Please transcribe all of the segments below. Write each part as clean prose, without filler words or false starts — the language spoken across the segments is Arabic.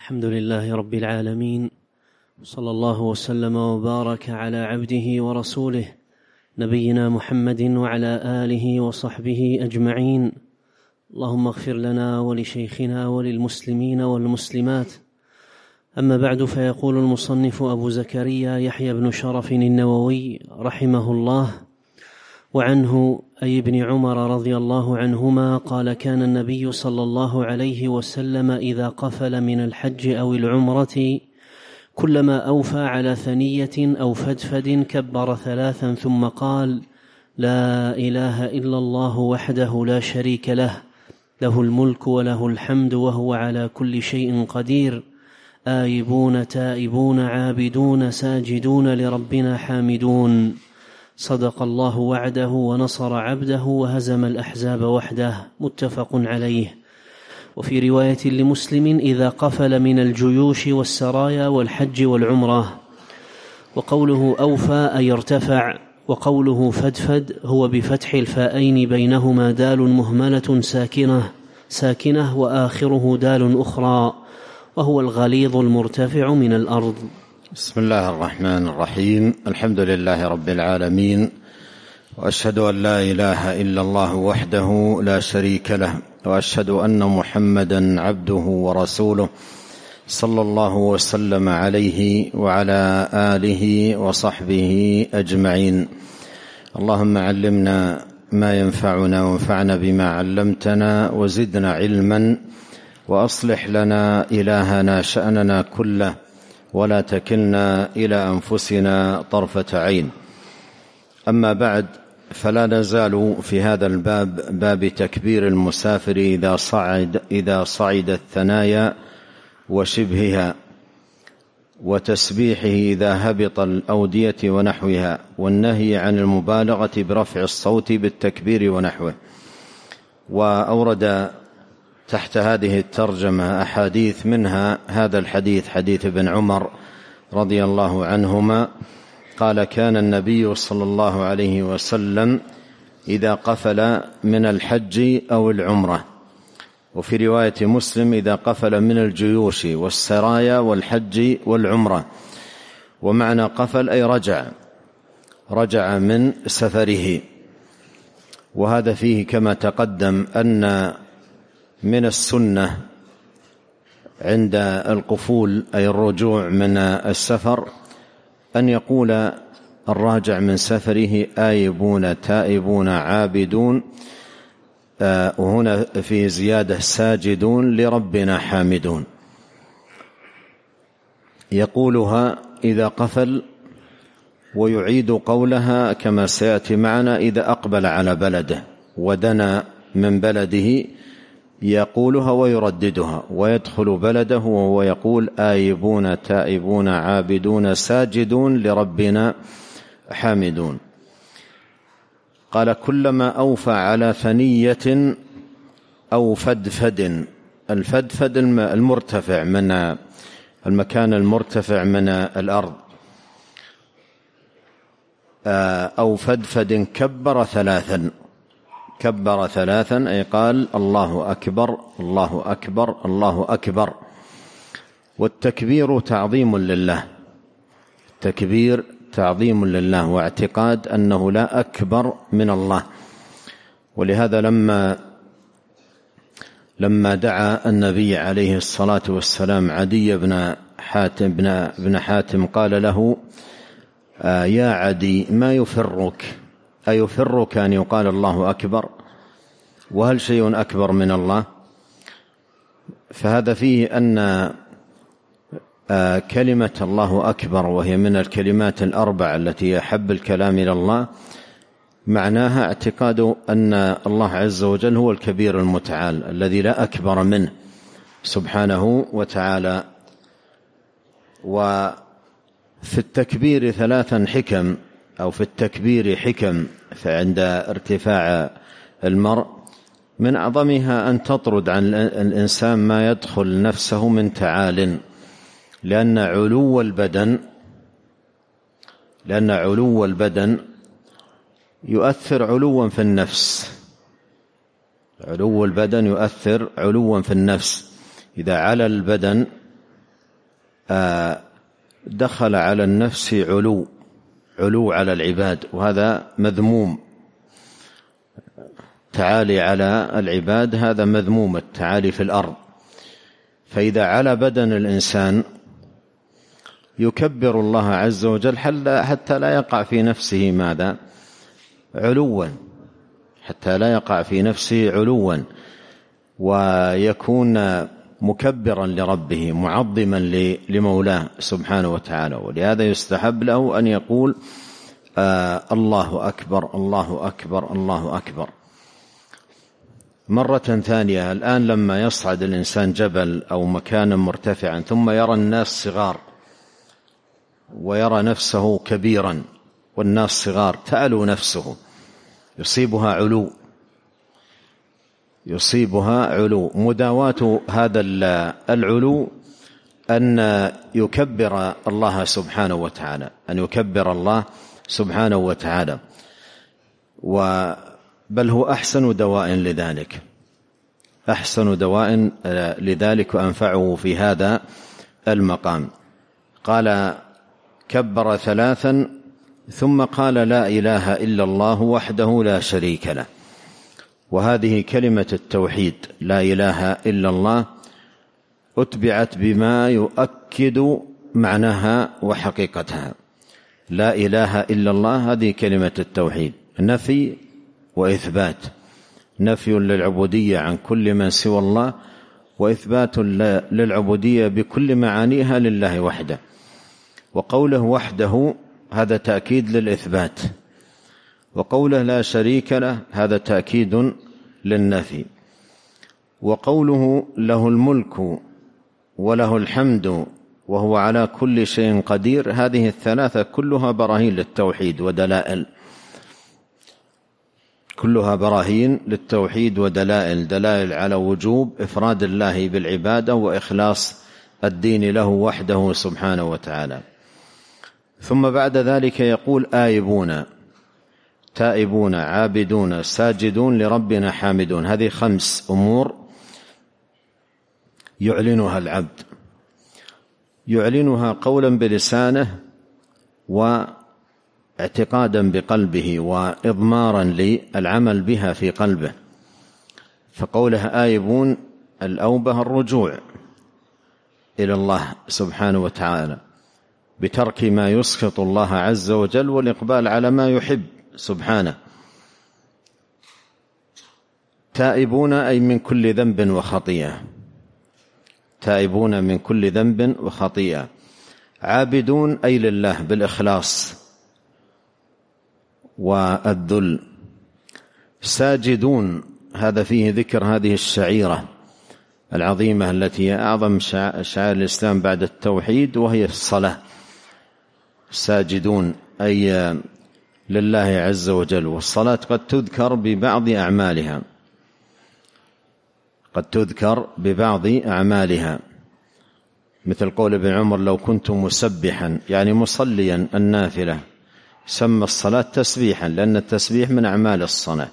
الحمد لله رب العالمين، صلى الله وسلم وبارك على عبده ورسوله نبينا محمد وعلى آله وصحبه أجمعين. اللهم اغفر لنا ولشيخنا وللمسلمين والمسلمات. أما بعد، فيقول المصنف أبو زكريا يحيى بن شرف النووي رحمه الله: وعنه أي ابن عمر رضي الله عنهما قال: كان النبي صلى الله عليه وسلم إذا قفل من الحج أو العمرة كلما أوفى على ثنية أو فدفد كبر ثلاثا ثم قال: لا إله إلا الله وحده لا شريك له، له الملك وله الحمد وهو على كل شيء قدير، آيبون تائبون عابدون ساجدون لربنا حامدون. صدق الله وعده ونصر عبده وهزم الأحزاب وحده. متفق عليه. وفي رواية لمسلم: إذا قفل من الجيوش والسرايا والحج والعمرة. وقوله أوفى أي ارتفع، وقوله فدفد هو بفتح الفاءين بينهما دال مهملة ساكنة وآخره دال أخرى، وهو الغليظ المرتفع من الأرض. بسم الله الرحمن الرحيم. الحمد لله رب العالمين، وأشهد أن لا إله إلا الله وحده لا شريك له، وأشهد أن محمدا عبده ورسوله صلى الله وسلم عليه وعلى آله وصحبه أجمعين. اللهم علمنا ما ينفعنا وانفعنا بما علمتنا وزدنا علما، وأصلح لنا إلهنا شأننا كله، ولا تكلنا إلى أنفسنا طرفة عين. أما بعد، فلا نزال في هذا الباب، باب تكبير المسافر إذا صعد الثنايا وشبهها، وتسبيحه إذا هبط الأودية ونحوها، والنهي عن المبالغة برفع الصوت بالتكبير ونحوه. وأورد تحت هذه الترجمة أحاديث، منها هذا الحديث، حديث ابن عمر رضي الله عنهما قال: كان النبي صلى الله عليه وسلم إذا قفل من الحج أو العمرة. وفي رواية مسلم: إذا قفل من الجيوش والسرايا والحج والعمرة. ومعنى قفل أي رجع من سفره. وهذا فيه كما تقدم أن من السنة عند القفول أي الرجوع من السفر أن يقول الراجع من سفره: آيبون تائبون عابدون، وهنا في زيادة ساجدون لربنا حامدون. يقولها إذا قفل، ويعيد قولها كما سيأتي معنا إذا أقبل على بلده ودنا من بلده، يقولها ويرددها، ويدخل بلده وهو يقول: آيبون تائبون عابدون ساجدون لربنا حامدون. قال: كلما أوفى على ثنية أو فدفد. الفدفد المرتفع من المكان المرتفع من الأرض. أو فدفد كبر ثلاثا أي قال: الله أكبر الله أكبر الله أكبر. والتكبير تعظيم لله، التكبير تعظيم لله واعتقاد أنه لا أكبر من الله. ولهذا لما دعا النبي عليه الصلاة والسلام عدي بن حاتم قال له: يا عدي، ما يفرك؟ أيفرك أن يقال الله أكبر؟ وهل شيء أكبر من الله؟ فهذا فيه أن كلمة الله أكبر، وهي من الكلمات الأربع التي أحب الكلام إلى الله، معناها اعتقاد أن الله عز وجل هو الكبير المتعال الذي لا أكبر منه سبحانه وتعالى. وفي التكبير ثلاثا حكم، أو في التكبير حكم فعند ارتفاع المرء، من أعظمها أن تطرد عن الإنسان ما يدخل نفسه من تعال، لأن علو البدن يؤثر علوا في النفس. علو البدن يؤثر علوا في النفس. إذا علا البدن دخل على النفس علو على العباد، وهذا مذموم. تعالي على العباد هذا مذموم، التعالي في الأرض. فإذا على بدن الإنسان يكبر الله عز وجل حتى لا يقع في نفسه ماذا؟ علوا، حتى لا يقع في نفسه علوا، ويكون مكبرا لربه معظما لمولاه سبحانه وتعالى. ولهذا يستحب له أن يقول الله أكبر الله أكبر الله أكبر. مرة ثانية، الآن لما يصعد الإنسان جبل أو مكانا مرتفعا ثم يرى الناس صغار ويرى نفسه كبيرا والناس صغار، تألو نفسه، يصيبها علو. مداواة هذا العلو أن يكبر الله سبحانه وتعالى، أن يكبر الله سبحانه وتعالى، بل هو أحسن دواء لذلك، أحسن دواء لذلك وأنفعه في هذا المقام. قال كبر 3 ثم قال لا إله إلا الله وحده لا شريك له. وهذه كلمة التوحيد لا إله إلا الله أتبعت بما يؤكد معناها وحقيقتها. لا إله إلا الله هذه كلمة التوحيد، نفي وإثبات، نفي للعبودية عن كل من سوى الله، وإثبات للعبودية بكل معانيها لله وحده. وقوله وحده هذا تأكيد للإثبات، وقوله لا شريك له هذا تأكيد للنفي. وقوله له الملك وله الحمد وهو على كل شيء قدير، هذه الثلاثة كلها براهين للتوحيد ودلائل، كلها براهين للتوحيد ودلائل، دلائل على وجوب إفراد الله بالعبادة وإخلاص الدين له وحده سبحانه وتعالى. ثم بعد ذلك يقول آيبون تائبون عابدون ساجدون لربنا حامدون. هذه 5 أمور يعلنها العبد، يعلنها قولا بلسانه واعتقادا بقلبه وإضمارا للعمل بها في قلبه. فقولها آيبون الأوبة الرجوع إلى الله سبحانه وتعالى بترك ما يسخط الله عز وجل والإقبال على ما يحب سبحانه. تائبون أي من كل ذنب وخطيئة، تائبون من كل ذنب وخطيئة. عابدون أي لله بالإخلاص والذل. ساجدون هذا فيه ذكر هذه الشعيرة العظيمة التي هي أعظم شعائر الإسلام بعد التوحيد، وهي الصلاة. ساجدون أي لله عز وجل. والصلاة قد تذكر ببعض أعمالها، قد تذكر ببعض أعمالها، مثل قول ابن عمر لو كنت مسبحا، يعني مصليا النافلة، سمى الصلاة تسبيحا لأن التسبيح من أعمال الصلاة.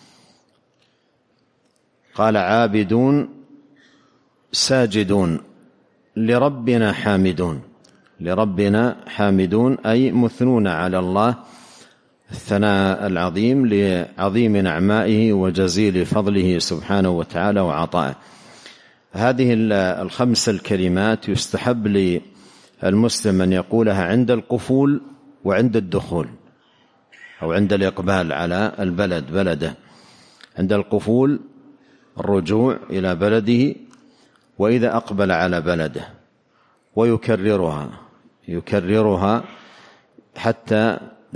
قال عابدون ساجدون لربنا حامدون، لربنا حامدون أي مثنون على الله الثناء العظيم لعظيم نعمائه وجزيل فضله سبحانه وتعالى وعطائه. هذه 5 الكلمات يستحب للمسلم أن يقولها عند القفول وعند الدخول، أو عند الإقبال على بلده. عند القفول الرجوع إلى بلده، وإذا أقبل على بلده، ويكررها حتى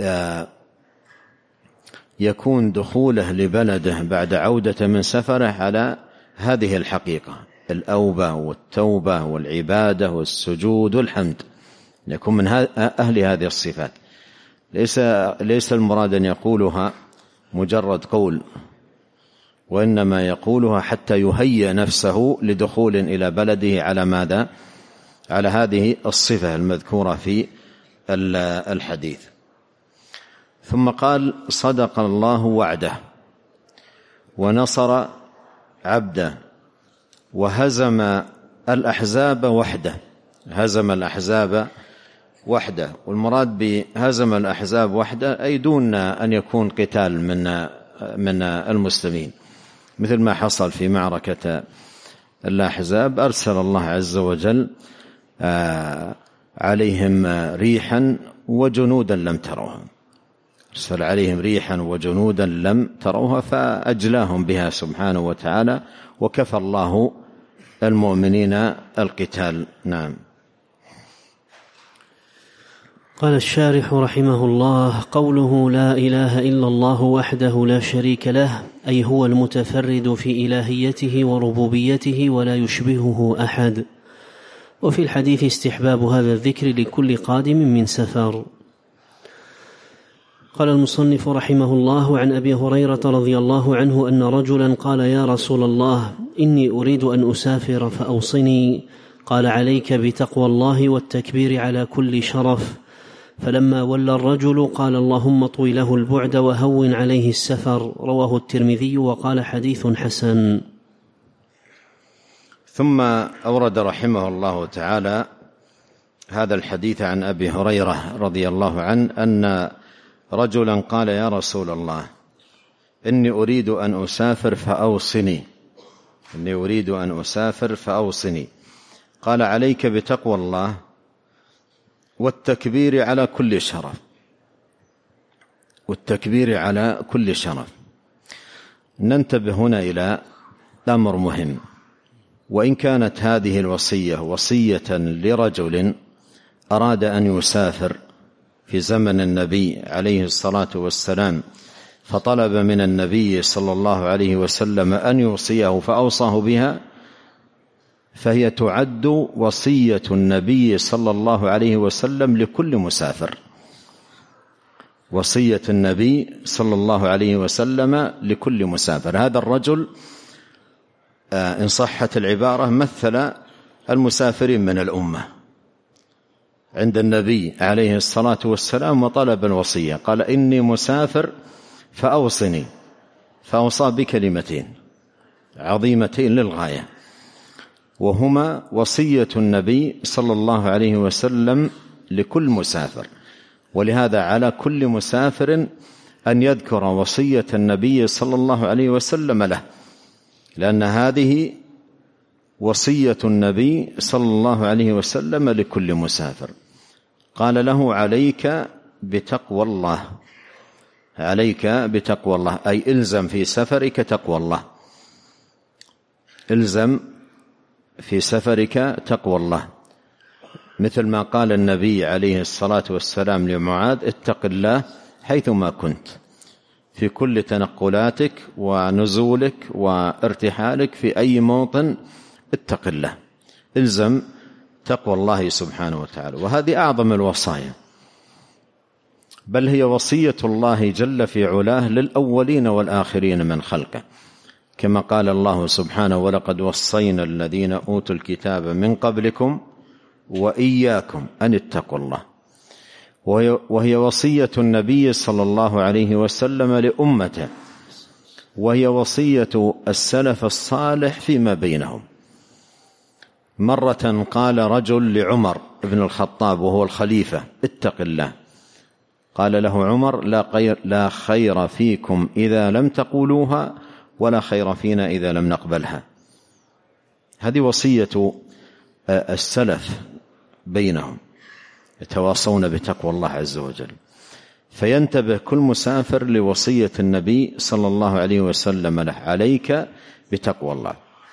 يكون دخوله لبلده بعد عودة من سفره على هذه الحقيقة، الأوبة والتوبة والعبادة والسجود والحمد، يكون من أهل هذه الصفات. ليس المراد أن يقولها مجرد قول، وإنما يقولها حتى يهيئ نفسه لدخول إلى بلده على ماذا؟ على هذه الصفة المذكورة في الحديث. ثم قال صدق الله وعده ونصر عبده وهزم الأحزاب وحده. هزم الأحزاب وحده. والمراد بهزم الأحزاب وحده أي دون أن يكون قتال من المسلمين، مثل ما حصل في معركة الأحزاب. أرسل الله عز وجل عليهم ريحا وجنودا لم تروها، أرسل عليهم ريحا وجنودا لم تروها فأجلاهم بها سبحانه وتعالى، وكفى الله المؤمنين القتال. نعم. قال الشارح رحمه الله: قوله لا إله إلا الله وحده لا شريك له، أي هو المتفرد في إلهيته وربوبيته ولا يشبهه أحد. وفي الحديث استحباب هذا الذكر لكل قادم من سفر. قال المصنف رحمه الله: عن أبي هريرة رضي الله عنه أن رجلا قال: يا رسول الله، إني أريد أن أسافر فأوصني. قال: عليك بتقوى الله والتكبير على كل شرف. فلما ولى الرجل قال: اللهم اطوي له البعد وهون عليه السفر. رواه الترمذي وقال: حديث حسن. ثم أورد رحمه الله تعالى هذا الحديث عن أبي هريرة رضي الله عنه أن رجلا قال: يا رسول الله، إني أريد أن أسافر فأوصني. إني أريد أن أسافر فأوصني. قال: عليك بتقوى الله والتكبير على كل شرف. والتكبير على كل شرف. ننتبه هنا إلى أمر مهم. وإن كانت هذه الوصية وصية لرجل أراد أن يسافر في زمن النبي عليه الصلاة والسلام، فطلب من النبي صلى الله عليه وسلم أن يوصيه فأوصاه بها، فهي تعد وصية النبي صلى الله عليه وسلم لكل مسافر. وصية النبي صلى الله عليه وسلم لكل مسافر. هذا الرجل إن صحت العبارة مثل المسافرين من الأمة عند النبي عليه الصلاة والسلام وطلب الوصية. قال: إني مسافر فأوصني. فأوصى بكلمتين عظيمتين للغاية، وهما وصية النبي صلى الله عليه وسلم لكل مسافر. ولهذا على كل مسافر أن يذكر وصية النبي صلى الله عليه وسلم له، لأن هذه وصية النبي صلى الله عليه وسلم لكل مسافر. قال له: عليك بتقوى الله. عليك بتقوى الله أي إلزم في سفرك تقوى الله. إلزم في سفرك تقوى الله، مثل ما قال النبي عليه الصلاة والسلام لمعاذ: اتق الله حيثما كنت، في كل تنقلاتك ونزولك وارتحالك في أي موطن اتق الله، إلزم تقوى الله سبحانه وتعالى. وهذه أعظم الوصايا، بل هي وصية الله جل في علاه للأولين والآخرين من خلقه، كما قال الله سبحانه: ولقد وصينا الذين أوتوا الكتاب من قبلكم وإياكم أن اتقوا الله. وهي وصية النبي صلى الله عليه وسلم لأمته، وهي وصية السلف الصالح فيما بينهم. مرة قال رجل لعمر بن الخطاب وهو الخليفة: اتق الله. قال له عمر: لا خير فيكم إذا لم تقولوها، ولا خير فينا إذا لم نقبلها. هذه وصية السلف بينهم، يتواصون بتقوى الله عز وجل. فينتبه كل مسافر لوصية النبي صلى الله عليه وسلم له: عليك بتقوى الله.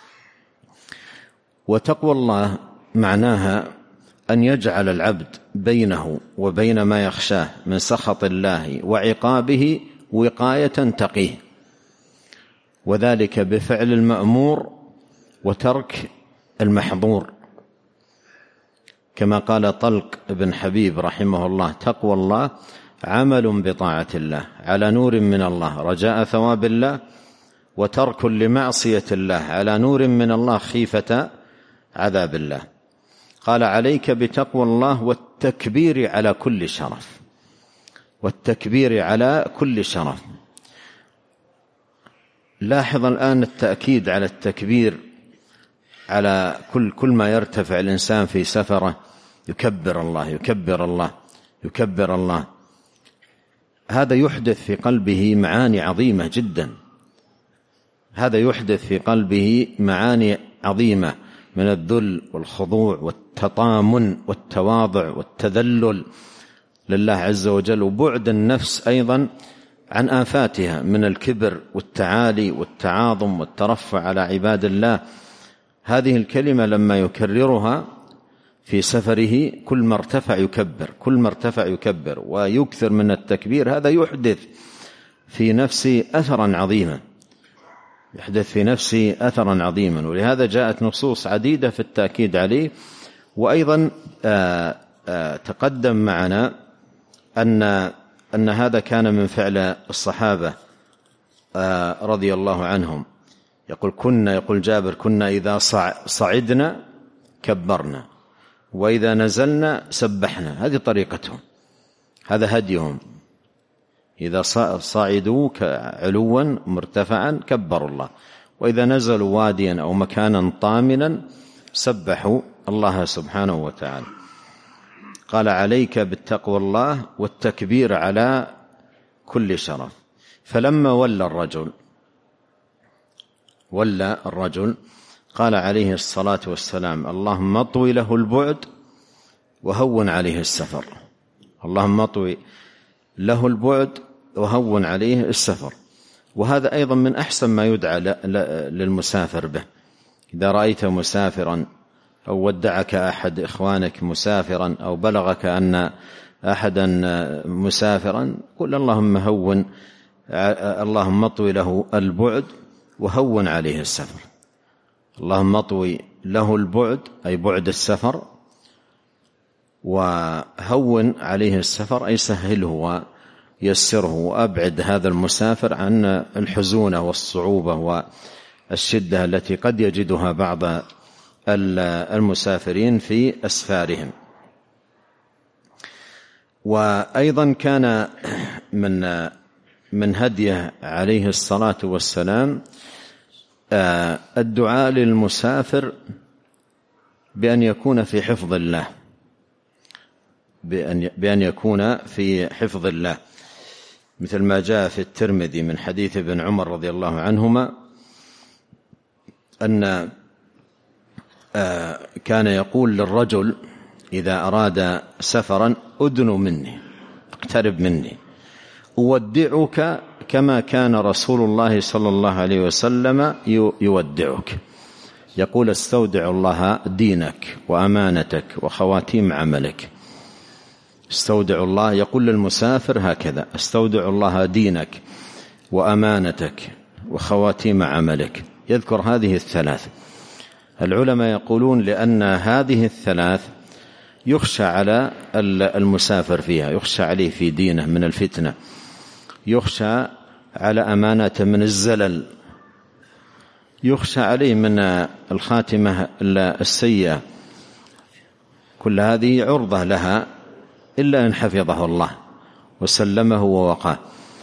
وتقوى الله معناها أن يجعل العبد بينه وبين ما يخشاه من سخط الله وعقابه وقاية تقيه، وذلك بفعل المأمور وترك المحظور، كما قال طلق بن حبيب رحمه الله: تقوى الله عمل بطاعة الله على نور من الله رجاء ثواب الله، وترك لمعصية الله على نور من الله خيفة عذاب الله. قال: عليك بتقوى الله والتكبير على كل شرف. والتكبير على كل شرف. لاحظ الآن التأكيد على التكبير على كل ما يرتفع الإنسان في سفره يكبر الله يكبر الله يكبر الله، هذا يحدث في قلبه معاني عظيمة جدا، هذا يحدث في قلبه معاني عظيمة من الذل والخضوع والتطامن والتواضع والتذلل لله عز وجل، وبعد النفس أيضا عن آفاتها من الكبر والتعالي والتعاظم والترفع على عباد الله. هذه الكلمة لما يكررها في سفره كل ما ارتفع يكبر، كل ما ارتفع يكبر ويكثر من التكبير، هذا يحدث في نفسه أثرا عظيما، يحدث في نفسه أثرا عظيما. ولهذا جاءت نصوص عديدة في التأكيد عليه. وأيضا تقدم معنا أن هذا كان من فعل الصحابة رضي الله عنهم. يقول جابر كنا إذا صعدنا كبرنا وإذا نزلنا سبحنا، هذه طريقتهم، هذا هديهم، إذا صعدوا علوا مرتفعا كبروا الله، وإذا نزلوا واديا أو مكانا طامنا سبحوا الله سبحانه وتعالى. قال قال بالتقوى الله والتكبير على كل شرف. فلما ولى الرجل قال عليه الصلاة والسلام اللهم اطوي له البعد وهون عليه السفر، اللهم اطوي له البعد وهون عليه السفر. وهذا أيضا من أحسن ما يدعى للمسافر به. إذا رأيت مسافرا أو ودعك أحد إخوانك مسافرا أو بلغك أن أحدا مسافرا قل اللهم اطوي له البعد وهون عليه السفر. اللهم اطوي له البعد أي بعد السفر، وهون عليه السفر أي سهله ويسره، وأبعد هذا المسافر عن الحزونة والصعوبة والشدة التي قد يجدها بعض المسافرين في أسفارهم. وأيضا كان من هديه عليه الصلاة والسلام الدعاء للمسافر بأن يكون في حفظ الله، بأن يكون في حفظ الله، مثل ما جاء في الترمذي من حديث ابن عمر رضي الله عنهما أن كان يقول للرجل إذا أراد سفرا أدن مني، اقترب مني، أودعك كما كان رسول الله صلى الله عليه وسلم يودعك. يقول استودع الله دينك وأمانتك وخواتيم عملك. استودع الله، يقول للمسافر هكذا استودع الله دينك وأمانتك وخواتيم عملك. يذكر هذه الثلاث. العلماء يقولون لأن هذه الثلاث يخشى على المسافر فيها، يخشى عليه في دينه من الفتنة، يخشى على أمانته من الزلل، يخشى عليه من الخاتمة السيئة، كل هذه عرضة لها إلا أن حفظه الله وسلمه ووقاه.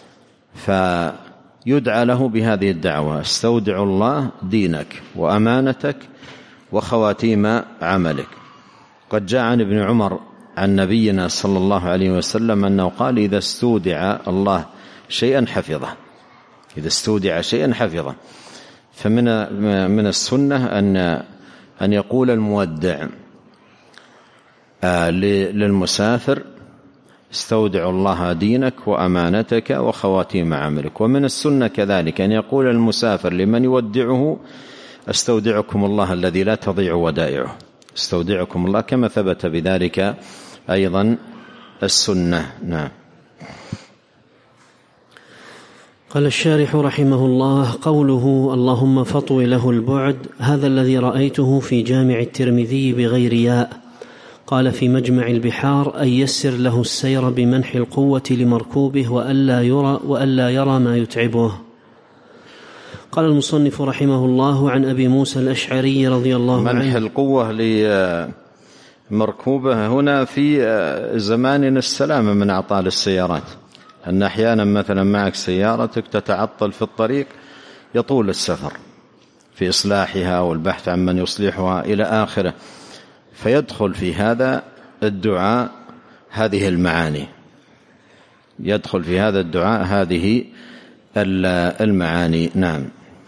فيدعى له بهذه الدعوة استودع الله دينك وأمانتك وخواتيم عملك. قد جاء عن ابن عمر عن نبينا صلى الله عليه وسلم أنه قال إذا استودع الله شيئا حفظه، إذا استودع شيئا حفظه. فمن السنة أن يقول المودع للمسافر استودع الله دينك وأمانتك وخواتيم عملك. ومن السنة كذلك أن يقول المسافر لمن يودعه استودعكم الله الذي لا تضيع ودائعه، استودعكم الله، كما ثبت بذلك أيضا السنة. نعم. قال الشارح رحمه الله قوله اللهم فاطوي له البعد، هذا الذي رأيته في جامع الترمذي بغير ياء. قال في مجمع البحار أن يسر له السير بمنح القوة لمركوبه وألا يرى ما يتعبه. قال المصنف رحمه الله عن أبي موسى الأشعري رضي الله عنه. منح القوة لمركوبه هنا في زماننا السلامة من أعطال السيارات، أن أحيانا مثلا معك سيارتك تتعطل في الطريق يطول السفر، في إصلاحها والبحث عن من يصلحها إلى آخره، فيدخل في هذا الدعاء هذه المعاني، يدخل في هذا الدعاء هذه المعاني. نعم.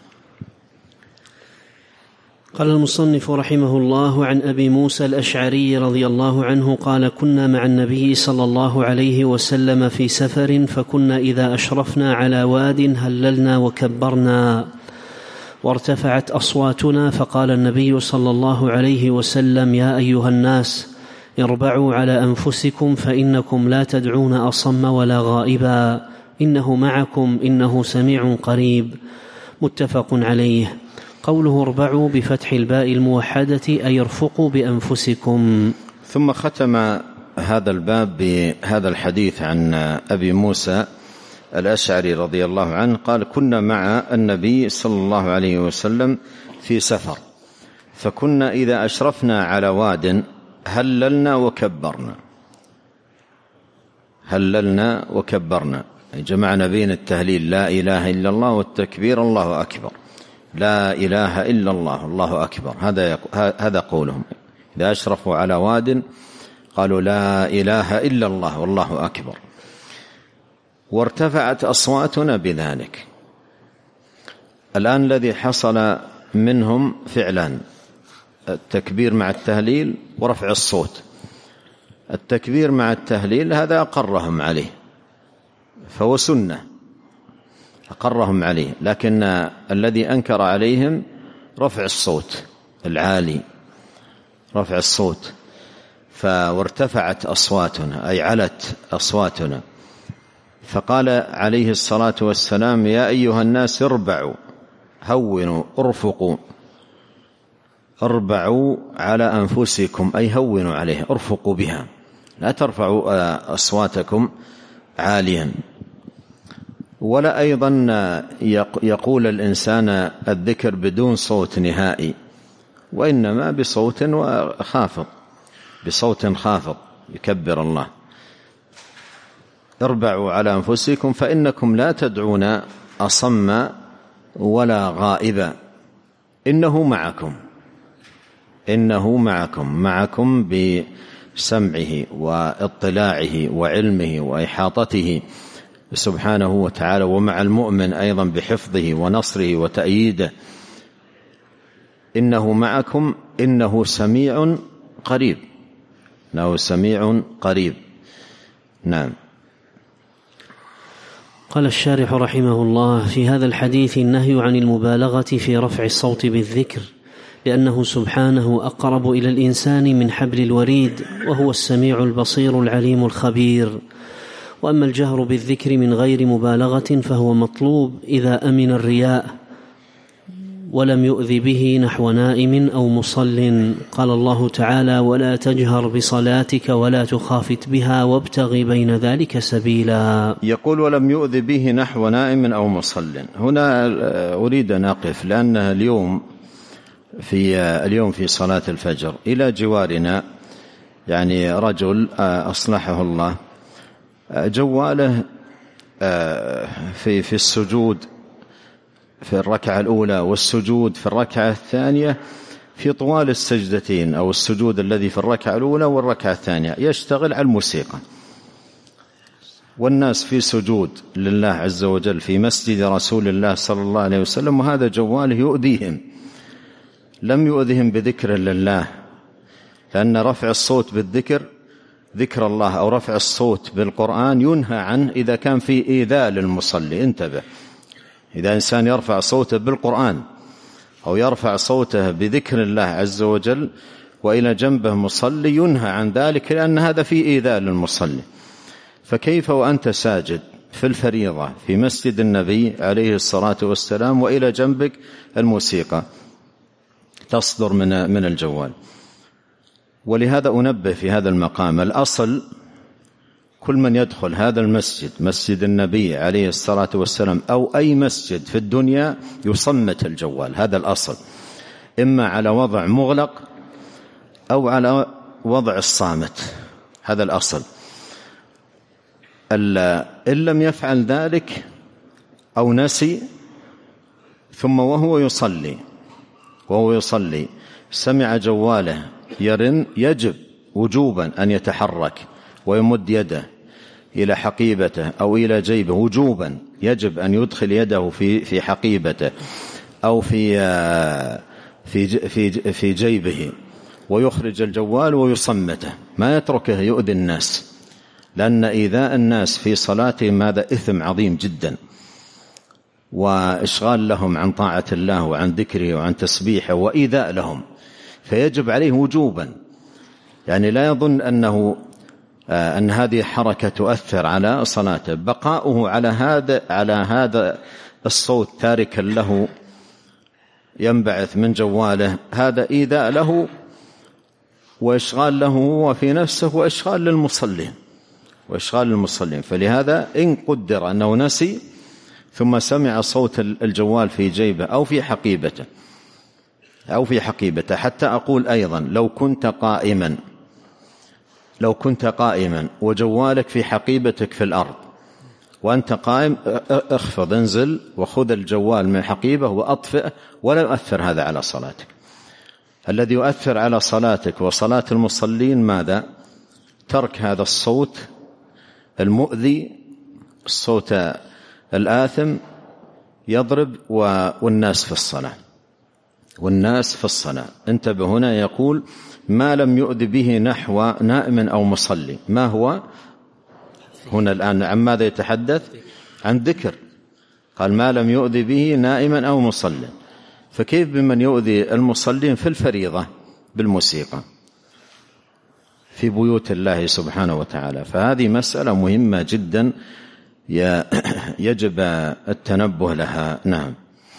قال المصنف رحمه الله: عن أبي موسى الأشعري رضي الله عنه قال: كنا مع النبي صلى الله عليه وسلم في سفر، فكنا إذا أشرفنا على واد هللنا وكبرنا وارتفعت أصواتنا، فقال النبي صلى الله عليه وسلم: يا أيها الناس اربعوا على أنفسكم فإنكم لا تدعون أصم ولا غائبا، إنه معكم إنه سميع قريب. متفق عليه. قوله اربعوا بفتح الباء الموحدة أي ارفقوا بأنفسكم. ثم ختم هذا الباب بهذا الحديث عن أبي موسى الأشعري رضي الله عنه قال: كنا مع النبي صلى الله عليه وسلم في سفر، فكنا إذا أشرفنا على واد هللنا وكبرنا. هللنا وكبرنا، جمعنا بين التهليل لا إله إلا الله والتكبير الله أكبر. لا إله إلا الله الله أكبر، هذا قولهم. إذا أشرفوا على واد قالوا لا إله إلا الله والله أكبر. وارتفعت أصواتنا بذلك. الآن الذي حصل منهم فعلان: التكبير مع التهليل ورفع الصوت. التكبير مع التهليل هذا أقرهم عليه، فهو سنة أقرهم عليه، لكن الذي أنكر عليهم رفع الصوت العالي، رفع الصوت. وارتفعت أصواتنا أي علت أصواتنا، فقال عليه الصلاة والسلام: يا أيها الناس اربعوا، هونوا، ارفقوا. اربعوا على أنفسكم أي هونوا عليها، ارفقوا بها، لا ترفعوا أصواتكم عاليا. ولا أيضا يقول الإنسان الذكر بدون صوت نهائي، وإنما بصوت خافض، بصوت خافض يكبر الله. اربعوا على أنفسكم فإنكم لا تدعون أصم ولا غائبا، إنه معكم. إنه معكم بسمعه واطلاعه وعلمه وإحاطته سبحانه وتعالى، ومع المؤمن أيضا بحفظه ونصره وتأييده. إنه معكم إنه سميع قريب، إنه سميع قريب. نعم. قال الشارح رحمه الله: في هذا الحديث النهي عن المبالغة في رفع الصوت بالذكر، لأنه سبحانه أقرب إلى الإنسان من حبل الوريد، وهو السميع البصير العليم الخبير. وأما الجهر بالذكر من غير مبالغة فهو مطلوب إذا أمن الرياء ولم يؤذ به نحو نائم أو مصل. قال الله تعالى: ولا تجهر بصلاتك ولا تخافت بها وابتغ بين ذلك سبيلا. يقول: ولم يؤذ به نحو نائم أو مصل. هنا أريد أن أقف، لأن اليوم في صلاة الفجر إلى جوارنا يعني رجل أصلحه الله جواله في السجود في الركعة الأولى والسجود في الركعة الثانية في طوال السجدتين أو السجود الذي في الركعة الأولى والركعة الثانية يشتغل على الموسيقى، والناس في سجود لله عز وجل في مسجد رسول الله صلى الله عليه وسلم، وهذا جواله يؤذيهم. لم يؤذهم بذكر لله، لأن رفع الصوت بالذكر ذكر الله أو رفع الصوت بالقرآن ينهى عنه إذا كان في إيذاء للمصلي. انتبه، إذا إنسان يرفع صوته بالقرآن أو يرفع صوته بذكر الله عز وجل وإلى جنبه مصلي ينهى عن ذلك، لأن هذا في إيذاء للمصلي. فكيف وأنت ساجد في الفريضة في مسجد النبي عليه الصلاة والسلام وإلى جنبك الموسيقى تصدر من الجوال؟ ولهذا أنبه في هذا المقام: الأصل كل من يدخل هذا المسجد، مسجد النبي عليه الصلاة والسلام أو أي مسجد في الدنيا، يصمت الجوال. هذا الأصل، إما على وضع مغلق أو على وضع الصامت، هذا الأصل. إن لم يفعل ذلك أو نسي ثم وهو يصلي وهو يصلي سمع جواله يرن يجب وجوبا أن يتحرك ويمد يده إلى حقيبته أو إلى جيبه، وجوبا يجب أن يدخل يده في حقيبته أو في جيبه ويخرج الجوال ويصمته، ما يتركه يؤذي الناس، لأن إيذاء الناس في صلاتهم هذا إثم عظيم جدا، وإشغال لهم عن طاعة الله وعن ذكره وعن تسبيحه وإيذاء لهم، فيجب عليه وجوبا. يعني لا يظن أن هذه حركة تؤثر على صلاته، بقاؤه على هذا الصوت تاركا له ينبعث من جواله، هذا إيذاء له وإشغال له وفي نفسه وإشغال للمصلين. فلهذا إن قدر أنه نسي ثم سمع صوت الجوال في جيبه أو في حقيبته حتى أقول أيضا لو كنت قائما وجوالك في حقيبتك في الأرض وأنت قائم، اخفض انزل وخذ الجوال من حقيبه وأطفئه، ولا يؤثر هذا على صلاتك. الذي يؤثر على صلاتك وصلاة المصلين ماذا؟ ترك هذا الصوت المؤذي، الصوت الآثم يضرب والناس في الصلاة. انتبه، هنا يقول ما لم يؤذي به نحو نائم أو مصلي. ما هو هنا الآن؟ عن ماذا يتحدث؟ عن ذكر. قال ما لم يؤذي به نائما أو مصلي، فكيف بمن يؤذي المصلين في الفريضة بالموسيقى في بيوت الله سبحانه وتعالى؟ فهذه مسألة مهمة جدا يجب التنبه لها. نعم.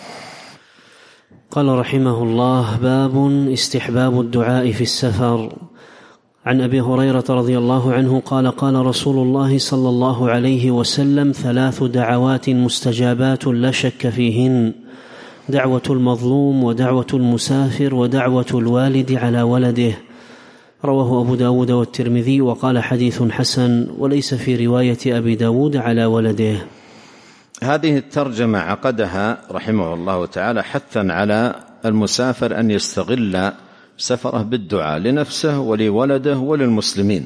قال رحمه الله: باب استحباب الدعاء في السفر. عن أبي هريرة رضي الله عنه قال: قال رسول الله صلى الله عليه وسلم: 3 دعوات مستجابات لا شك فيهن: دعوة المظلوم، ودعوة المسافر، ودعوة الوالد على ولده. رواه أبو داود والترمذي، وقال حديث حسن، وليس في رواية أبي داود على ولده. هذه الترجمة عقدها رحمه الله تعالى حثا على المسافر أن يستغل سفره بالدعاء لنفسه ولولده وللمسلمين،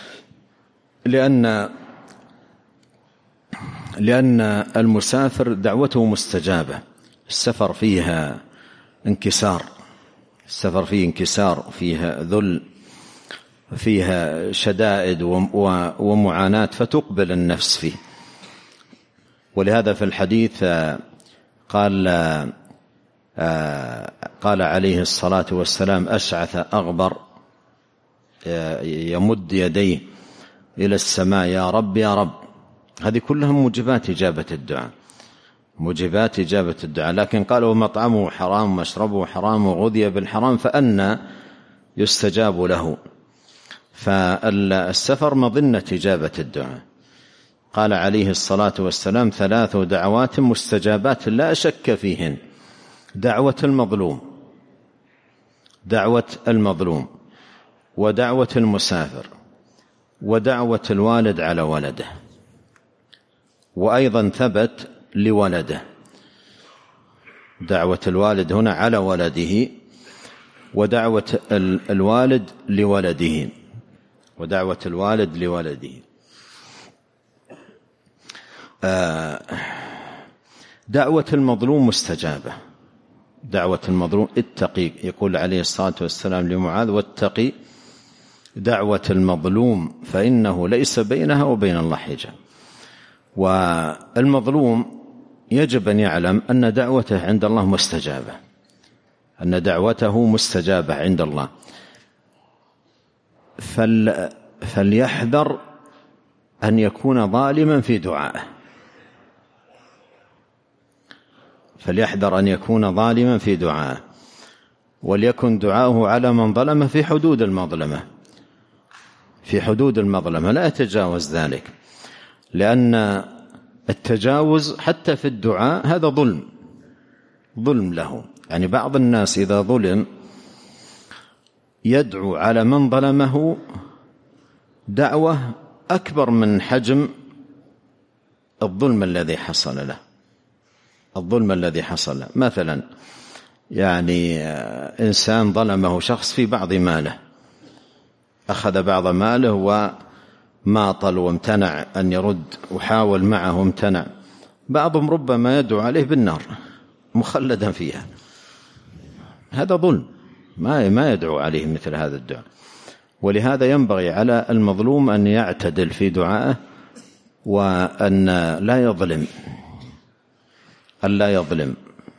لأن المسافر دعوته مستجابة. السفر فيها انكسار، فيها ذل، فيها شدائد ومعاناة، فتقبل النفس فيه. ولهذا في الحديث قال عليه الصلاة والسلام: أشعث أغبر يمد يديه إلى السماء: يا رب يا رب. هذه كلها موجبات إجابة الدعاء. لكن قالوا: مطعمه حرام، مشربه حرام، وغذي بالحرام، فأنى يستجاب له. فالسفر مظنة إجابة الدعاء. قال عليه الصلاة والسلام: 3 دعوات مستجابات لا شك فيهن: دعوة المظلوم، ودعوة المسافر، ودعوة الوالد على ولده. وأيضا ثبت لولده، دعوة الوالد هنا على ولده، ودعوة الوالد لولده. دعوة المظلوم مستجابة. دعوة المظلوم اتقي، يقول عليه الصلاة والسلام لمعاذ: واتقي دعوة المظلوم فإنه ليس بينها وبين الله حجاب. والمظلوم يجب أن يعلم أن دعوته عند الله مستجابة، عند الله. فليحذر أن يكون ظالما في دعائه، وليكن دعاؤه على من ظلم في حدود المظلمة، لا يتجاوز ذلك، لأن التجاوز حتى في الدعاء هذا ظلم له. يعني بعض الناس إذا ظلم يدعو على من ظلمه دعوة أكبر من حجم الظلم الذي حصل له. مثلا يعني إنسان ظلمه شخص في بعض ماله، أخذ بعض ماله وماطل وامتنع أن يرد، وحاول معه وامتنع. بعضهم ربما يدعو عليه بالنار مخلدا فيها، هذا ظلم، ما يدعو عليه مثل هذا الدعاء. ولهذا ينبغي على المظلوم أن يعتدل في دعائه، وأن لا يظلم.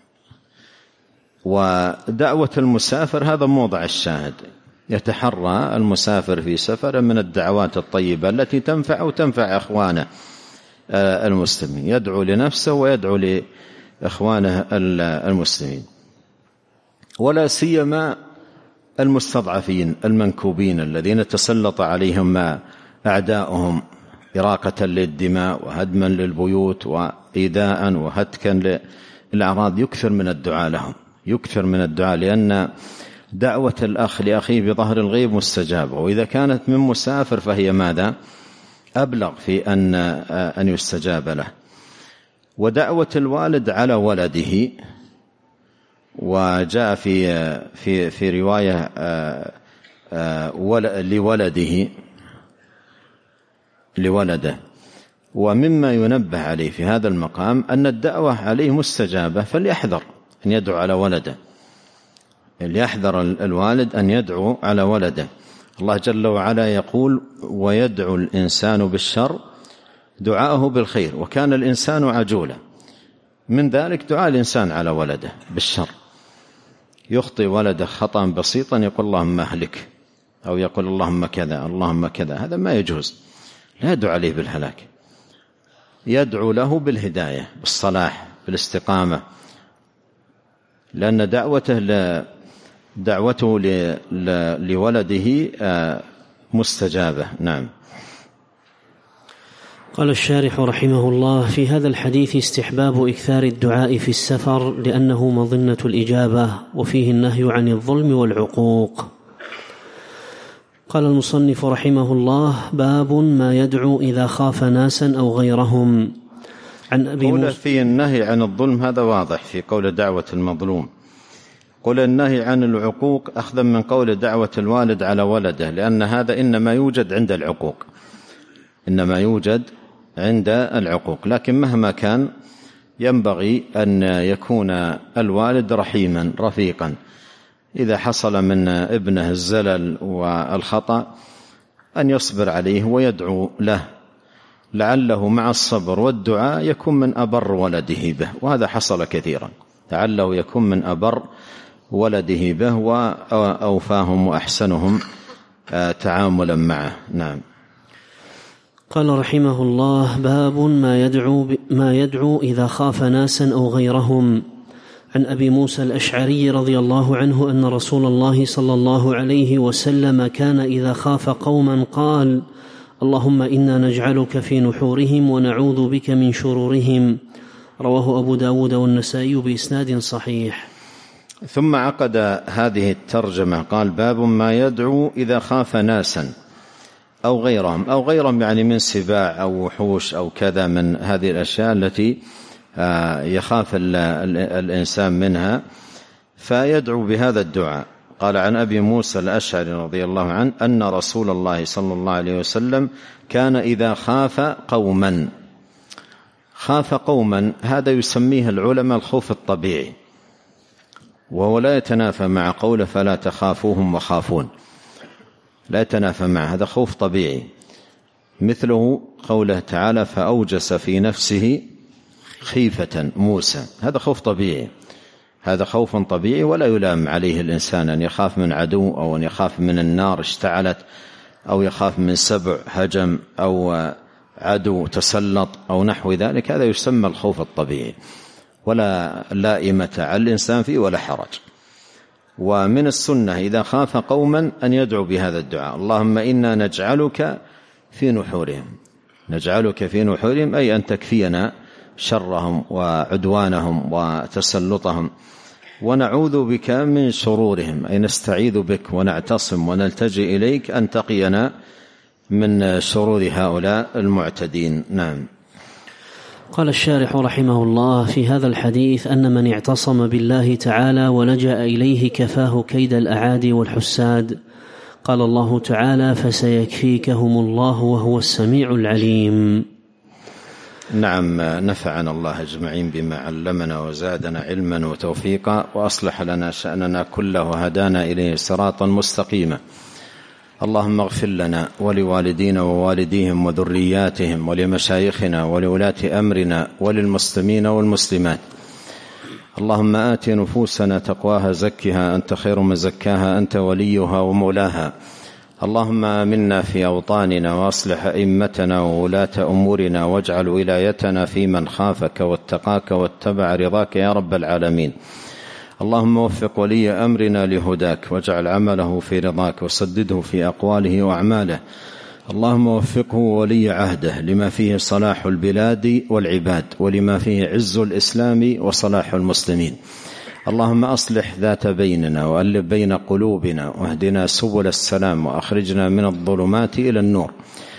ودعوة المسافر هذا موضع الشاهد، يتحرى المسافر في سفر من الدعوات الطيبة التي تنفع وتنفع إخوانه المسلمين، يدعو لنفسه ويدعو لإخوانه المسلمين، ولا سيما المستضعفين المنكوبين الذين تسلط عليهم أعداؤهم إراقة للدماء وهدما للبيوت وإيذاء وهتكا للأعراض. يكثر من الدعاء لهم، يكثر من الدعاء، لأن دعوة الأخ لأخيه بظهر الغيب مستجابة، وإذا كانت من مسافر فهي ماذا؟ أبلغ في أن يستجاب له. ودعوة الوالد على ولده، وجاء في رواية لولده. ومما ينبه عليه في هذا المقام أن الدعوة عليه مستجابة، فليحذر أن يدعو على ولده، ليحذر الوالد أن يدعو على ولده. الله جل وعلا يقول: ويدعو الإنسان بالشر دعاءه بالخير وكان الإنسان عجولا. من ذلك دعاء الإنسان على ولده بالشر، يخطئ ولده خطأ بسيطا يقول اللهم أهلك، أو يقول اللهم كذا اللهم كذا، هذا ما يجوز، لا يدعو عليه بالهلاك، يدعو له بالهداية بالصلاح بالاستقامة، لأن دعوته لولده مستجابة. نعم. قال الشارح رحمه الله: في هذا الحديث استحباب إكثار الدعاء في السفر لأنه مظنة الإجابة، وفيه النهي عن الظلم والعقوق. قال المصنف رحمه الله: باب ما يدعو إذا خاف ناسا أو غيرهم. عن أبي موسى في النهي عن الظلم هذا واضح في قول دعوة المظلوم. قل النهي عن العقوق أخذا من قول دعوة الوالد على ولده، لأن هذا إنما يوجد عند العقوق، إنما يوجد عند العقوق. لكن مهما كان ينبغي أن يكون الوالد رحيما رفيقا، إذا حصل من ابنه الزلل والخطأ أن يصبر عليه ويدعو له، لعله مع الصبر والدعاء يكون من أبر ولده به، وهذا حصل كثيرا، لعله يكون من أبر ولده به وأوفاهم وأحسنهم تعاملا معه. نعم. قال رحمه الله: باب ما يدعو إذا خاف ناسا أو غيرهم. عن أبي موسى الأشعري رضي الله عنه أن رسول الله صلى الله عليه وسلم كان إذا خاف قوما قال: اللهم إنا نجعلك في نحورهم ونعوذ بك من شرورهم. رواه أبو داود والنسائي بإسناد صحيح. ثم عقد هذه الترجمة قال: باب ما يدعو إذا خاف ناسا أو غيرهم يعني من سباع أو وحوش أو كذا من هذه الأشياء التي يخاف الإنسان منها، فيدعو بهذا الدعاء. قال: عن أبي موسى الأشعري رضي الله عنه أن رسول الله صلى الله عليه وسلم كان إذا خاف قوما، هذا يسميه العلماء الخوف الطبيعي، وهو لا يتنافى مع قوله فلا تخافوهم وخافون، لا يتنافى معه، هذا خوف طبيعي. مثله قوله تعالى: فأوجس في نفسه خيفة موسى، هذا خوف طبيعي، هذا خوف طبيعي ولا يلام عليه الإنسان أن يخاف من عدو، أو أن يخاف من النار اشتعلت، أو يخاف من سبع هجم، أو عدو تسلط، أو نحو ذلك، هذا يسمى الخوف الطبيعي ولا لائمة على الإنسان فيه ولا حرج. ومن السنة إذا خاف قوما أن يدعو بهذا الدعاء: اللهم إنا نجعلك في نحورهم، نجعلك في نحورهم أي أن تكفينا شرهم وعدوانهم وتسلطهم، ونعوذ بك من شرورهم أي نستعيذ بك ونعتصم ونلتجئ إليك أن تقينا من شرور هؤلاء المعتدين. نعم. قال الشارح رحمه الله في هذا الحديث أن من اعتصم بالله تعالى ولجأ إليه كفاه كيد الأعادي والحساد. قال الله تعالى: فسيكفيكهم الله وهو السميع العليم. نعم، نفعنا الله أجمعين بما علمنا وزادنا علما وتوفيقا، وأصلح لنا شأننا كله وهدانا إليه صراطا مستقيما. اللهم اغفر لنا ولوالدينا ووالديهم وذرياتهم ولمشايخنا ولولاة أمرنا وللمسلمين والمسلمات. اللهم آت نفوسنا تقواها زكها أنت خير من زكاها أنت وليها ومولاها. اللهم آمنا في أوطاننا وأصلح أئمتنا وولاة أمورنا، واجعل ولايتنا في من خافك واتقاك واتبع رضاك يا رب العالمين. اللهم وفق ولي أمرنا لهداك، واجعل عمله في رضاك، وسدده في أقواله وأعماله. اللهم وفقه ولي عهده لما فيه صلاح البلاد والعباد، ولما فيه عز الإسلام وصلاح المسلمين. اللهم أصلح ذات بيننا وألف بين قلوبنا، واهدنا سبل السلام، وأخرجنا من الظلمات إلى النور،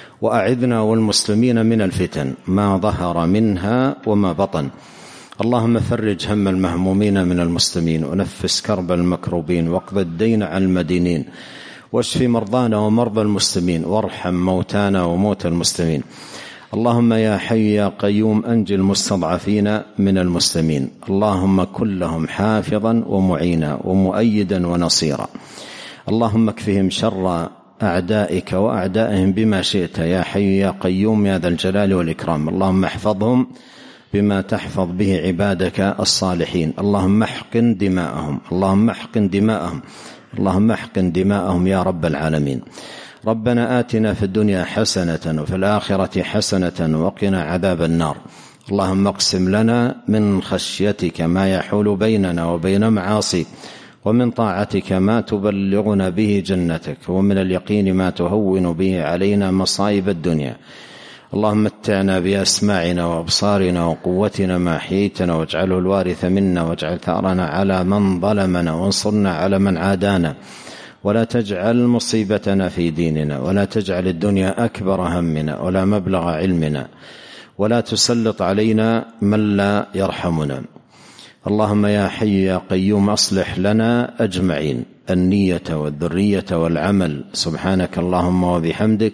وأعذنا والمسلمين من الفتن ما ظهر منها وما بطن. اللهم فرج هم المهمومين من المسلمين، ونفس كرب المكروبين، واقض الدين عن المدينين، واشف مرضانا ومرضى المسلمين، وارحم موتانا وموتى المسلمين. اللهم يا حي يا قيوم أنجي المستضعفين من المسلمين. اللهم كن لهم حافظا ومعينا ومؤيدا ونصيرا. اللهم اكفهم شر أعدائك وأعدائهم بما شئت يا حي يا قيوم يا ذا الجلال والإكرام. اللهم احفظهم بما تحفظ به عبادك الصالحين. اللهم احقن دماءهم، اللهم احقن دماءهم، اللهم احقن دماءهم يا رب العالمين. ربنا آتنا في الدنيا حسنة وفي الآخرة حسنة وقنا عذاب النار. اللهم اقسم لنا من خشيتك ما يحول بيننا وبين معاصيك، ومن طاعتك ما تبلغنا به جنتك، ومن اليقين ما تهون به علينا مصائب الدنيا. اللهم متعنا بأسماعنا وأبصارنا وقوتنا ما أحييتنا، واجعله الوارث منا، واجعل ثأرنا على من ظلمنا، وانصرنا على من عادانا، ولا تجعل مصيبتنا في ديننا، ولا تجعل الدنيا أكبر همنا ولا مبلغ علمنا، ولا تسلط علينا من لا يرحمنا. اللهم يا حي يا قيوم أصلح لنا أجمعين النية والذرية والعمل. سبحانك اللهم وبحمدك،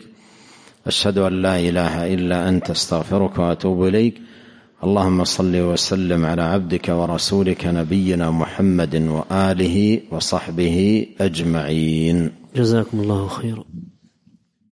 أشهد أن لا إله إلا أنت، استغفرك وأتوب إليك. اللهم صل وسلم على عبدك ورسولك نبينا محمد وآله وصحبه أجمعين. جزاكم الله خيرا.